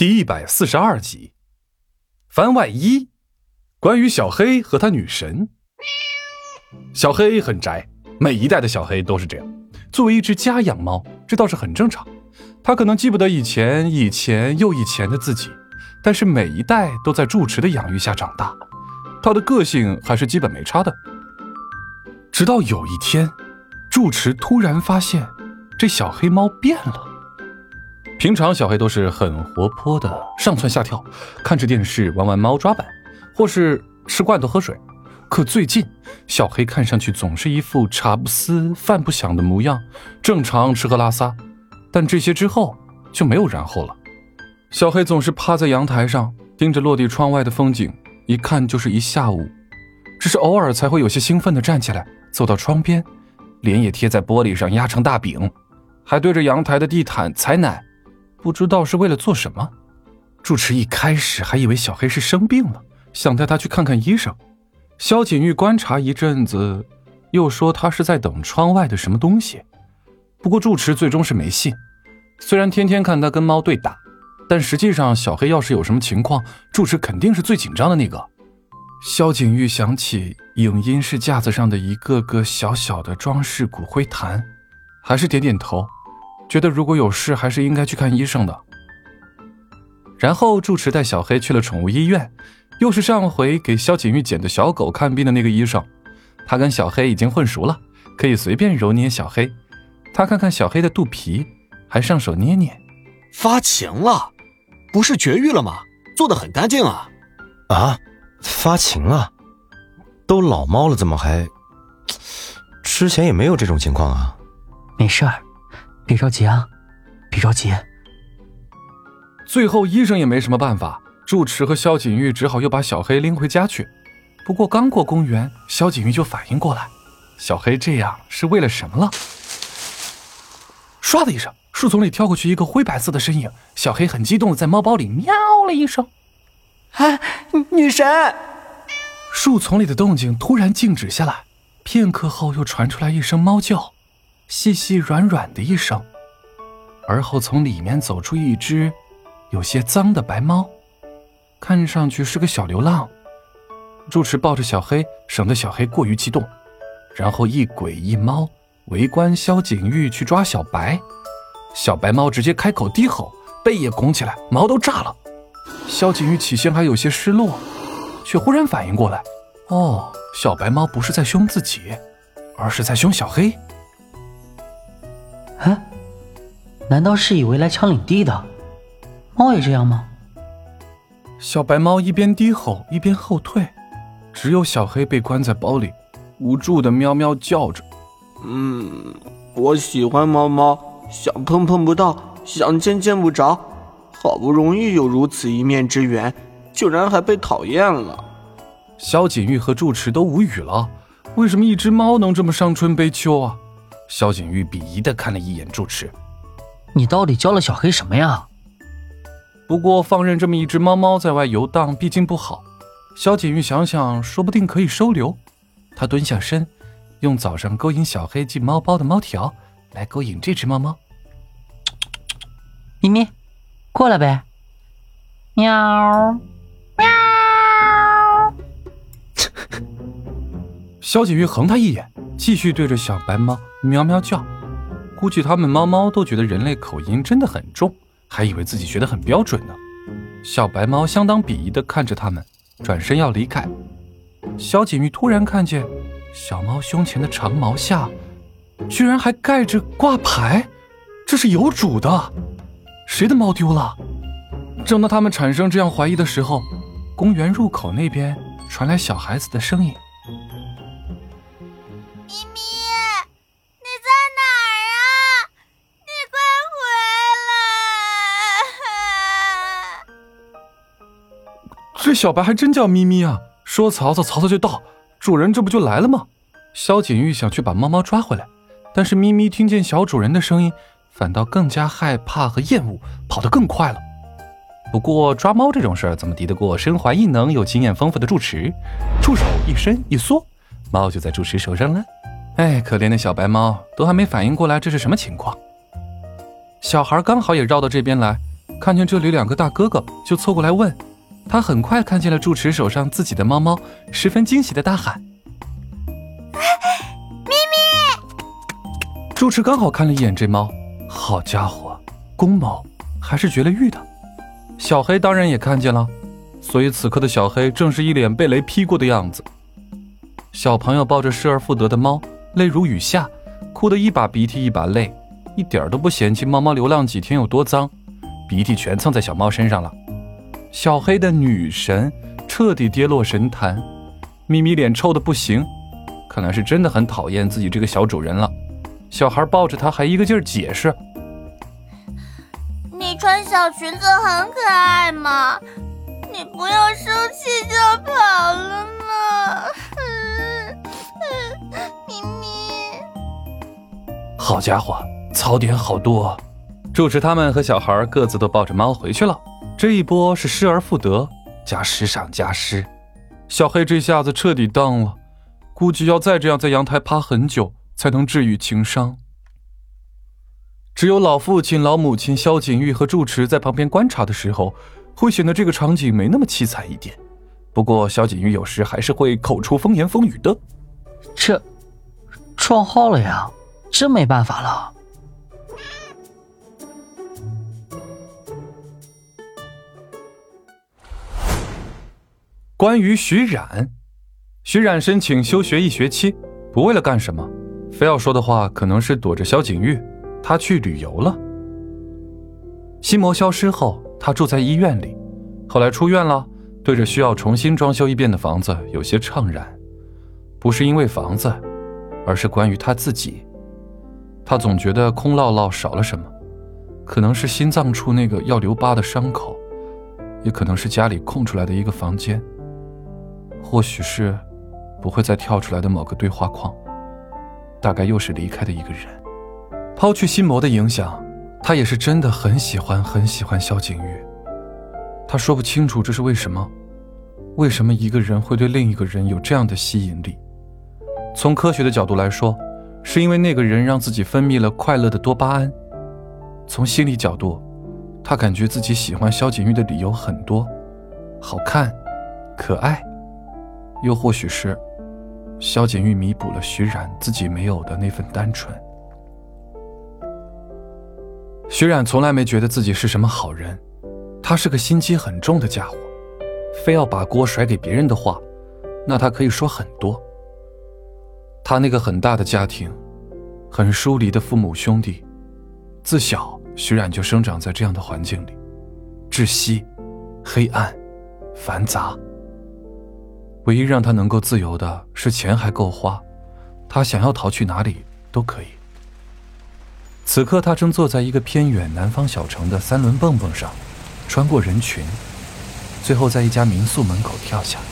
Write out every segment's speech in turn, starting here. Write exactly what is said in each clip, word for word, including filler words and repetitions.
第一百四十二集，番外一，关于小黑和他女神。小黑很宅，每一代的小黑都是这样。作为一只家养猫，这倒是很正常。他可能记不得以前、以前又以前的自己，但是每一代都在住持的养育下长大，他的个性还是基本没差的。直到有一天，住持突然发现，这小黑猫变了。平常小黑都是很活泼的，上蹿下跳，看着电视玩玩猫抓板，或是吃罐头喝水。可最近小黑看上去总是一副茶不思饭不想的模样，正常吃喝拉撒，但这些之后就没有然后了。小黑总是趴在阳台上盯着落地窗外的风景，一看就是一下午，只是偶尔才会有些兴奋地站起来，走到窗边，脸也贴在玻璃上压成大饼，还对着阳台的地毯采奶，不知道是为了做什么。住持一开始还以为小黑是生病了，想带他去看看医生。萧景玉观察一阵子，又说他是在等窗外的什么东西。不过住持最终是没信，虽然天天看他跟猫对打，但实际上小黑要是有什么情况，住持肯定是最紧张的那个。萧景玉想起影音室架子上的一个个小小的装饰骨灰坛，还是点点头，觉得如果有事还是应该去看医生的。然后住持带小黑去了宠物医院，又是上回给萧景玉捡的小狗看病的那个医生。他跟小黑已经混熟了，可以随便揉捏小黑。他看看小黑的肚皮，还上手捏捏。 发情了？不是绝育了吗？做得很干净啊。 啊，发情了？都老猫了怎么还……之前也没有这种情况啊。 没事儿，别着急啊，别着急。 最后医生也没什么办法，住持和萧景玉只好又把小黑拎回家去。不过刚过公园，萧景玉就反应过来，小黑这样是为了什么了。唰的一声，树丛里跳过去一个灰白色的身影，小黑很激动地在猫包里喵了一声。 啊，女神！ 树丛里的动静突然静止下来，片刻后又传出来一声猫叫，细细软软的一声，而后从里面走出一只有些脏的白猫，看上去是个小流浪。住持抱着小黑，省得小黑过于激动，然后一鬼一猫围观萧景玉去抓小白。小白猫直接开口低吼，背也拱起来，毛都炸了。萧景玉起先还有些失落，却忽然反应过来，哦，小白猫不是在凶自己，而是在凶小黑。 啊，难道是以为来抢领地的？猫也这样吗？ 小白猫一边低吼一边后退，只有小黑被关在包里，无助的喵喵叫着。 嗯，我喜欢猫猫，想碰碰不到，想见见不着，好不容易有如此一面之缘，竟然还被讨厌了。 萧景玉和住持都无语了，为什么一只猫能这么伤春悲秋啊？萧景玉鄙夷地看了一眼住持， 你到底教了小黑什么呀？ 不过放任这么一只猫猫在外游荡毕竟不好，萧景玉想想说不定可以收留。他蹲下身，用早上勾引小黑进猫包的猫条来勾引这只猫猫。 咪咪，过来呗。喵喵。 萧景玉横他一眼，继续对着小白猫喵喵叫。估计他们猫猫都觉得人类口音真的很重，还以为自己学得很标准呢。小白猫相当鄙夷地看着他们，转身要离开。萧景玉突然看见小猫胸前的长毛下居然还盖着挂牌，这是有主的，谁的猫丢了？正当他们产生这样怀疑的时候，公园入口那边传来小孩子的声音。 咪咪，你在哪儿啊？你快回来！ 这小白还真叫咪咪啊，说曹操曹操就到，主人这不就来了吗？萧景玉想去把猫猫抓回来，但是咪咪听见小主人的声音，反倒更加害怕和厌恶，跑得更快了。不过抓猫这种事儿怎么敌得过身怀异能又经验丰富的住持？触手一伸一缩，猫就在住持手上了。哎，可怜的小白猫都还没反应过来这是什么情况。小孩刚好也绕到这边来， 看见这里两个大哥哥，就凑过来问。他很快看见了住持手上自己的猫猫，十分惊喜地大喊：“ 咪咪！” 住持刚好看了一眼这猫，好家伙，公猫，还是绝了育的。小黑当然也看见了，所以此刻的小黑正是一脸被雷劈过的样子。小朋友抱着失而复得的猫，泪如雨下，哭得一把鼻涕一把泪，一点都不嫌弃猫猫流浪几天有多脏，鼻涕全蹭在小猫身上了。小黑的女神彻底跌落神坛，咪咪脸臭得不行，看来是真的很讨厌自己这个小主人了。小孩抱着她还一个劲儿解释：“ 你穿小裙子很可爱嘛，你不要生气就跑了嘛。”咪咪， 好家伙，槽点好多。住持他们和小孩各自都抱着猫回去了。这一波是失而复得，加失上加失。小黑这下子彻底当了，估计要再这样在阳台趴很久才能治愈情伤。只有老父亲、老母亲萧景玉和住持在旁边观察的时候，会显得这个场景没那么凄惨一点。不过萧景玉有时还是会口出风言风语的。 这撞号了呀，真没办法了。 关于徐冉，徐冉申请休学一学期，不为了干什么，非要说的话，可能是躲着萧景玉，他去旅游了。心魔消失后，他住在医院里，后来出院了，对着需要重新装修一遍的房子有些怅然，不是因为房子，而是关于他自己。他总觉得空落落少了什么，可能是心脏处那个要留疤的伤口，也可能是家里空出来的一个房间，或许是不会再跳出来的某个对话框，大概又是离开的一个人。抛去心魔的影响，他也是真的很喜欢很喜欢萧景玉。他说不清楚这是为什么，为什么一个人会对另一个人有这样的吸引力。从科学的角度来说，是因为那个人让自己分泌了快乐的多巴胺。从心理角度，他感觉自己喜欢萧景玉的理由很多，好看，可爱，又或许是萧景玉弥补了徐冉自己没有的那份单纯。徐冉从来没觉得自己是什么好人，他是个心机很重的家伙，非要把锅甩给别人的话，那他可以说很多。他那个很大的家庭，很疏离的父母兄弟，自小徐冉就生长在这样的环境里，窒息、黑暗、繁杂。唯一让他能够自由的是钱还够花，他想要逃去哪里都可以。此刻他正坐在一个偏远南方小城的三轮蹦蹦上，穿过人群，最后在一家民宿门口跳下。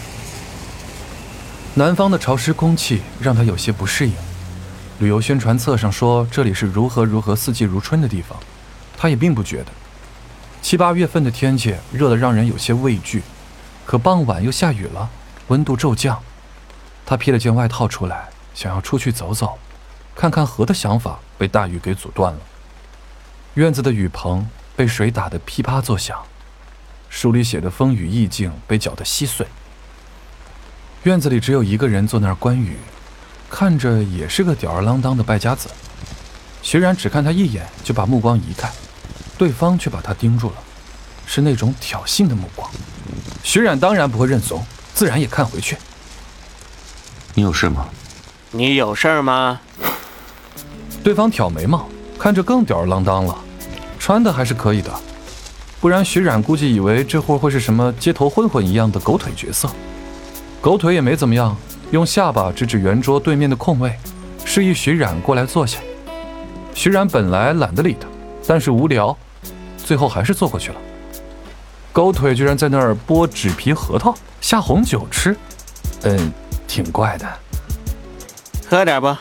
南方的潮湿空气让他有些不适应，旅游宣传册上说这里是如何如何四季如春的地方，他也并不觉得。七八月份的天气热得让人有些畏惧，可傍晚又下雨了，温度骤降。他披了件外套出来，想要出去走走，看看河的想法被大雨给阻断了。院子的雨棚被水打得噼啪作响，书里写的风雨意境被搅得稀碎。院子里只有一个人坐那儿观雨，看着也是个吊儿郎当的败家子。徐冉只看他一眼就把目光移开，对方却把他盯住了，是那种挑衅的目光。徐冉当然不会认怂，自然也看回去。 你有事吗？ 你有事吗？ 对方挑眉毛，看着更吊儿郎当了，穿的还是可以的，不然徐冉估计以为这货会是什么街头混混一样的狗腿角色。狗腿也没怎么样，用下巴指指圆桌对面的空位，示意徐冉过来坐下。徐冉本来懒得理他，但是无聊，最后还是坐过去了。狗腿居然在那儿剥纸皮核桃下红酒吃，嗯，挺怪的。 喝点吧，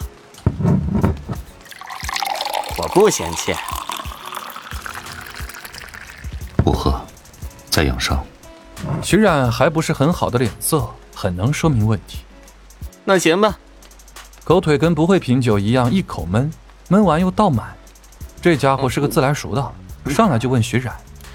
我不嫌弃。 不喝，再养伤。 徐冉还不是很好的脸色，很能说明问题。 那行吧。 狗腿跟不会品酒一样，一口闷，闷完又倒满。这家伙是个自来熟的，上来就问徐冉：“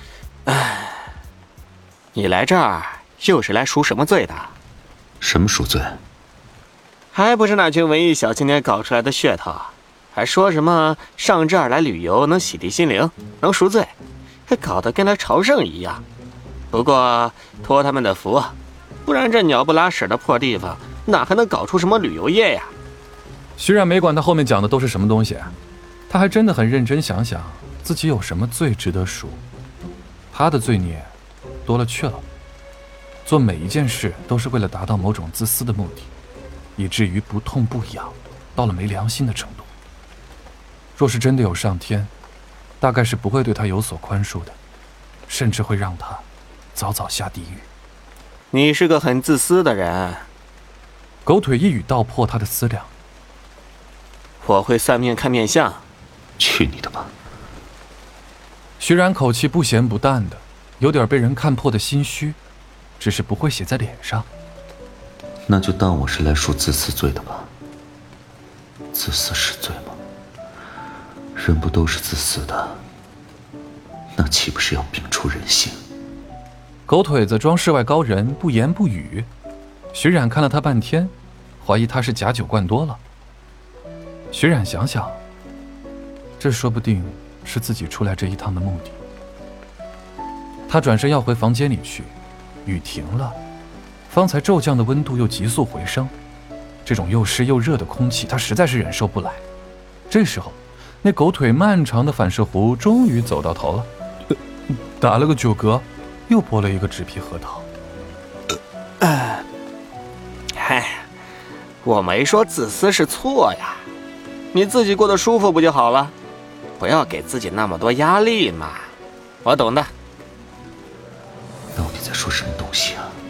唉，你来这儿又是来赎什么罪的？ 什么赎罪？ 还不是那群文艺小青年搞出来的噱头，还说什么上这儿来旅游能洗涤心灵，能赎罪，还搞得跟来朝圣一样。不过托他们的福，不然这鸟不拉屎的破地方哪还能搞出什么旅游业呀？ 徐冉没管他后面讲的都是什么东西，他还真的很认真想想自己有什么罪值得赎。他的罪孽多了去了，做每一件事都是为了达到某种自私的目的，以至于不痛不痒，到了没良心的程度。若是真的有上天，大概是不会对他有所宽恕的，甚至会让他早早下地狱。 你是个很自私的人。 狗腿一语道破他的思量。 我会算命看面相。 去你的吧！ 徐冉口气不咸不淡的，有点被人看破的心虚，只是不会写在脸上。 那就当我是来赎自私罪的吧。自私是罪吗？人不都是自私的，那岂不是要摒除人性？ 狗腿子装世外高人，不言不语。徐冉看了他半天，怀疑他是假酒灌多了。徐冉想想，这说不定是自己出来这一趟的目的。他转身要回房间里去，雨停了，方才骤降的温度又急速回升，这种又湿又热的空气他实在是忍受不来。这时候那狗腿漫长的反射弧终于走到头了，呃、打了个九嗝，又剥了一个纸皮核桃。 呃，嗨，我没说自私是错呀，你自己过得舒服不就好了？不要给自己那么多压力嘛，我懂的。 到底在说什么东西啊？